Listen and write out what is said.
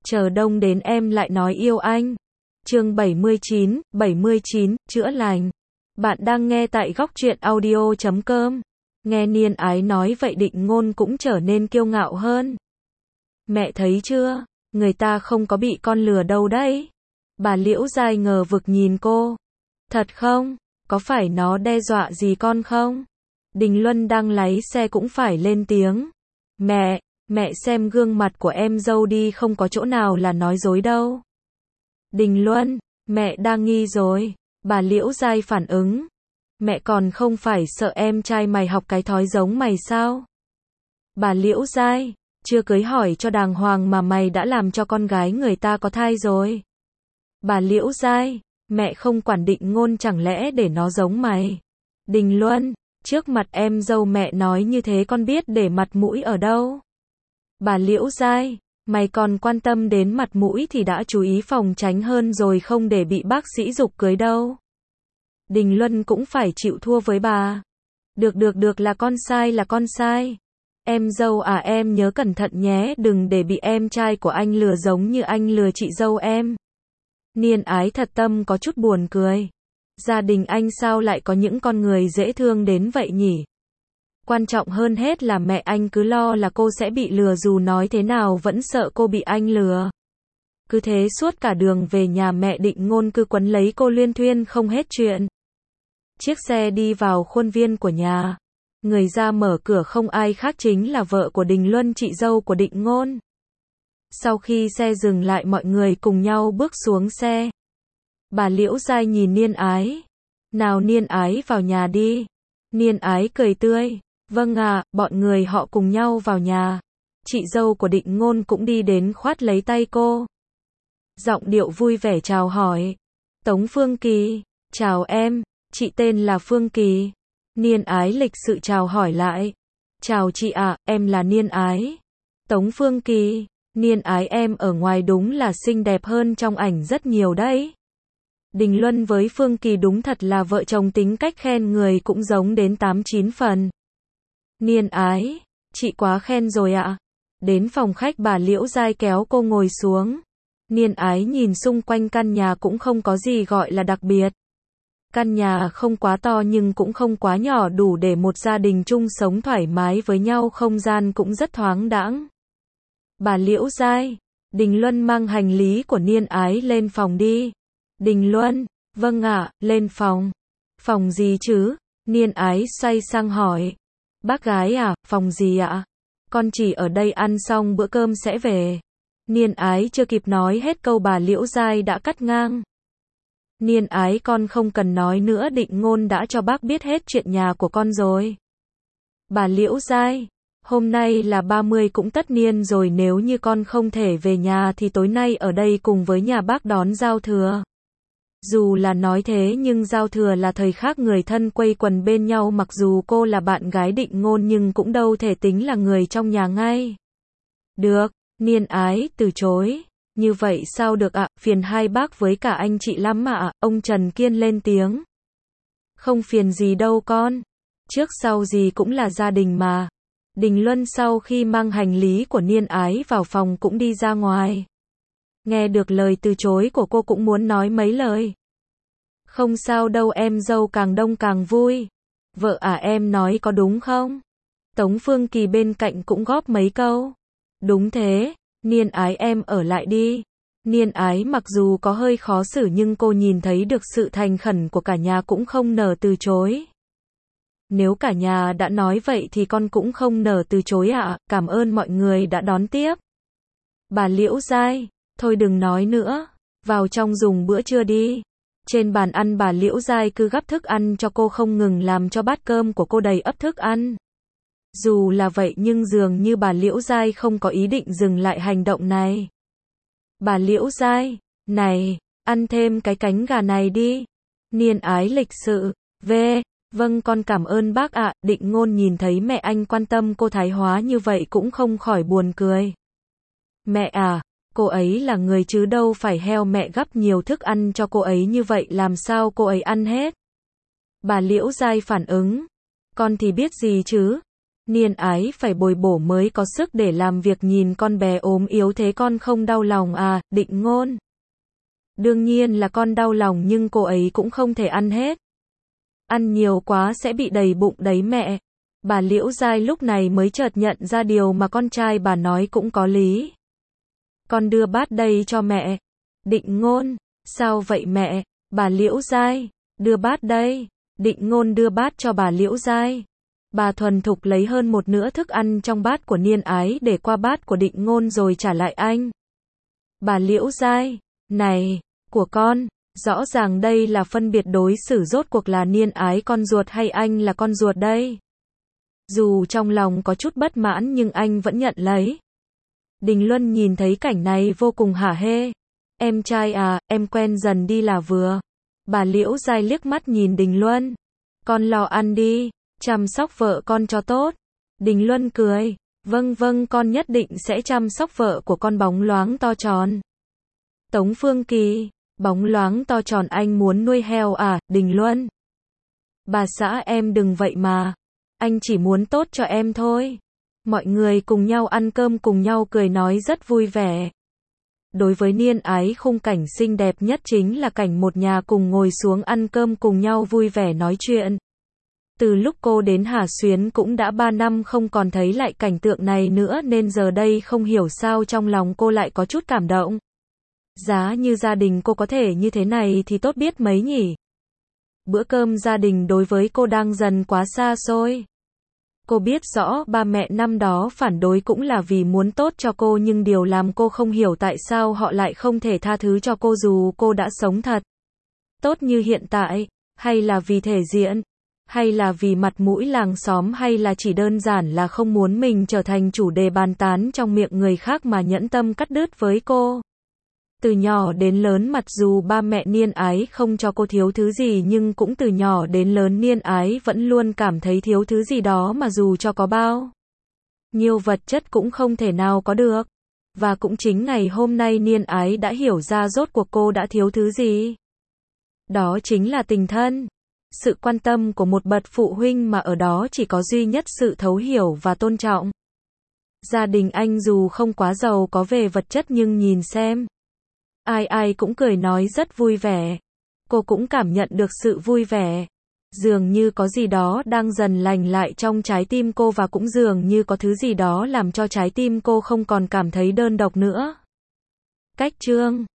chờ đông đến em lại nói yêu anh. Chương 79, chữa lành. Bạn đang nghe tại góc truyện audio.com. Nghe Niên Ái nói vậy Định Ngôn cũng trở nên kiêu ngạo hơn. Mẹ thấy chưa, người ta không có bị con lừa đâu đấy. Bà Liễu Giai ngờ vực nhìn cô. Thật không? Có phải nó đe dọa gì con không? Đình Luân đang lái xe cũng phải lên tiếng. Mẹ xem gương mặt của em dâu đi, không có chỗ nào là nói dối đâu. Đình Luân, mẹ đang nghi rồi. Bà Liễu Giai phản ứng. Mẹ còn không phải sợ em trai mày học cái thói giống mày sao? Bà Liễu Giai, chưa cưới hỏi cho đàng hoàng mà mày đã làm cho con gái người ta có thai rồi. Bà Liễu Giai, mẹ không quản Định Ngôn chẳng lẽ để nó giống mày? Đình Luân, trước mặt em dâu mẹ nói như thế con biết để mặt mũi ở đâu? Bà Liễu Giai, mày còn quan tâm đến mặt mũi thì đã chú ý phòng tránh hơn rồi, không để bị bác sĩ giục cưới đâu. Đình Luân cũng phải chịu thua với bà. Được là con sai. Em dâu à, em nhớ cẩn thận nhé, đừng để bị em trai của anh lừa giống như anh lừa chị dâu em. Niên Ái thật tâm có chút buồn cười. Gia đình anh sao lại có những con người dễ thương đến vậy nhỉ? Quan trọng hơn hết là mẹ anh cứ lo là cô sẽ bị lừa, dù nói thế nào vẫn sợ cô bị anh lừa. Cứ thế suốt cả đường về nhà mẹ Định Ngôn cứ quấn lấy cô luyên thuyên không hết chuyện. Chiếc xe đi vào khuôn viên của nhà. Người ra mở cửa không ai khác chính là vợ của Đình Luân, chị dâu của Định Ngôn. Sau khi xe dừng lại mọi người cùng nhau bước xuống xe. Bà Liễu Giai nhìn Niên Ái. Nào Niên Ái vào nhà đi. Niên Ái cười tươi. Vâng ạ, bọn người họ cùng nhau vào nhà. Chị dâu của Định Ngôn cũng đi đến khoát lấy tay cô. Giọng điệu vui vẻ chào hỏi. Tống Phương Kỳ, chào em, chị tên là Phương Kỳ. Niên Ái lịch sự chào hỏi lại. Chào chị ạ, em là Niên Ái. Tống Phương Kỳ, Niên Ái em ở ngoài đúng là xinh đẹp hơn trong ảnh rất nhiều đấy. Đình Luân với Phương Kỳ đúng thật là vợ chồng, tính cách khen người cũng giống đến 8-9 phần. Niên Ái, chị quá khen rồi ạ. Đến phòng khách bà Liễu Giai kéo cô ngồi xuống. Niên Ái nhìn xung quanh căn nhà cũng không có gì gọi là đặc biệt. Căn nhà không quá to nhưng cũng không quá nhỏ, đủ để một gia đình chung sống thoải mái với nhau, không gian cũng rất thoáng đãng. Bà Liễu Giai, Đình Luân mang hành lý của Niên Ái lên phòng đi. Đình Luân, vâng ạ, lên phòng. Phòng gì chứ? Niên Ái xoay sang hỏi. Bác gái à, phòng gì ạ? Con chỉ ở đây ăn xong bữa cơm sẽ về. Niên Ái chưa kịp nói hết câu bà Liễu Giai đã cắt ngang. Niên Ái, con không cần nói nữa, Định Ngôn đã cho bác biết hết chuyện nhà của con rồi. Bà Liễu Giai, hôm nay là 30 cũng tất niên rồi, nếu như con không thể về nhà thì tối nay ở đây cùng với nhà bác đón giao thừa. Dù là nói thế nhưng giao thừa là thời khắc người thân quây quần bên nhau, mặc dù cô là bạn gái Định Ngôn nhưng cũng đâu thể tính là người trong nhà ngay. Được, Niên Ái từ chối. Như vậy sao được ạ, phiền hai bác với cả anh chị lắm ạ. Ông Trần Kiên lên tiếng. Không phiền gì đâu con. Trước sau gì cũng là gia đình mà. Đình Luân sau khi mang hành lý của Niên Ái vào phòng cũng đi ra ngoài. Nghe được lời từ chối của cô cũng muốn nói mấy lời. Không sao đâu em dâu, càng đông càng vui. Vợ à, em nói có đúng không? Tống Phương Kỳ bên cạnh cũng góp mấy câu. Đúng thế, Niên Ái em ở lại đi. Niên Ái mặc dù có hơi khó xử nhưng cô nhìn thấy được sự thành khẩn của cả nhà cũng không nỡ từ chối. Nếu cả nhà đã nói vậy thì con cũng không nỡ từ chối ạ, cảm ơn mọi người đã đón tiếp. Bà Liễu Giai, thôi đừng nói nữa, vào trong dùng bữa trưa đi. Trên bàn ăn bà Liễu Giai cứ gắp thức ăn cho cô không ngừng, làm cho bát cơm của cô đầy ắp thức ăn. Dù là vậy nhưng dường như bà Liễu Giai không có ý định dừng lại hành động này. Bà Liễu Giai, này, ăn thêm cái cánh gà này đi. Niên Ái lịch sự, vâng con cảm ơn bác ạ. Định Ngôn nhìn thấy mẹ anh quan tâm cô thái hóa như vậy cũng không khỏi buồn cười. Mẹ à, cô ấy là người chứ đâu phải heo, mẹ gắp nhiều thức ăn cho cô ấy như vậy làm sao cô ấy ăn hết? Bà Liễu Giai phản ứng. Con thì biết gì chứ? Niên Ái phải bồi bổ mới có sức để làm việc, nhìn con bé ốm yếu thế con không đau lòng à, Định Ngôn. Đương nhiên là con đau lòng nhưng cô ấy cũng không thể ăn hết. Ăn nhiều quá sẽ bị đầy bụng đấy mẹ. Bà Liễu Giai lúc này mới chợt nhận ra điều mà con trai bà nói cũng có lý. Con đưa bát đây cho mẹ. Định Ngôn, sao vậy mẹ? Bà Liễu Giai, đưa bát đây. Định Ngôn đưa bát cho bà Liễu Giai. Bà thuần thục lấy hơn một nửa thức ăn trong bát của Niên Ái để qua bát của Định Ngôn rồi trả lại anh. Bà Liễu Giai, này, của con, rõ ràng đây là phân biệt đối xử, rốt cuộc là Niên Ái con ruột hay anh là con ruột đây? Dù trong lòng có chút bất mãn nhưng anh vẫn nhận lấy. Đình Luân nhìn thấy cảnh này vô cùng hả hê. Em trai à, em quen dần đi là vừa. Bà Liễu Giai liếc mắt nhìn Đình Luân. Con lo ăn đi, chăm sóc vợ con cho tốt. Đình Luân cười. Vâng vâng, con nhất định sẽ chăm sóc vợ của con bóng loáng to tròn. Tống Phương Kỳ, bóng loáng to tròn anh muốn nuôi heo à, Đình Luân. Bà xã em đừng vậy mà. Anh chỉ muốn tốt cho em thôi. Mọi người cùng nhau ăn cơm, cùng nhau cười nói rất vui vẻ. Đối với Niên Ái, khung cảnh xinh đẹp nhất chính là cảnh một nhà cùng ngồi xuống ăn cơm cùng nhau vui vẻ nói chuyện. Từ lúc cô đến Hà Xuyến cũng đã 3 năm không còn thấy lại cảnh tượng này nữa nên giờ đây không hiểu sao trong lòng cô lại có chút cảm động. Giá như gia đình cô có thể như thế này thì tốt biết mấy nhỉ. Bữa cơm gia đình đối với cô đang dần quá xa xôi. Cô biết rõ ba mẹ năm đó phản đối cũng là vì muốn tốt cho cô, nhưng điều làm cô không hiểu tại sao họ lại không thể tha thứ cho cô dù cô đã sống thật tốt như hiện tại, hay là vì thể diện, hay là vì mặt mũi làng xóm, hay là chỉ đơn giản là không muốn mình trở thành chủ đề bàn tán trong miệng người khác mà nhẫn tâm cắt đứt với cô. Từ nhỏ đến lớn mặc dù ba mẹ Niên Ái không cho cô thiếu thứ gì nhưng cũng từ nhỏ đến lớn Niên Ái vẫn luôn cảm thấy thiếu thứ gì đó mà dù cho có bao nhiêu vật chất cũng không thể nào có được. Và cũng chính ngày hôm nay Niên Ái đã hiểu ra rốt cuộc cô đã thiếu thứ gì. Đó chính là tình thân. Sự quan tâm của một bậc phụ huynh mà ở đó chỉ có duy nhất sự thấu hiểu và tôn trọng. Gia đình anh dù không quá giàu có về vật chất nhưng nhìn xem. Ai ai cũng cười nói rất vui vẻ. Cô cũng cảm nhận được sự vui vẻ. Dường như có gì đó đang dần lành lại trong trái tim cô và cũng dường như có thứ gì đó làm cho trái tim cô không còn cảm thấy đơn độc nữa. Cách chương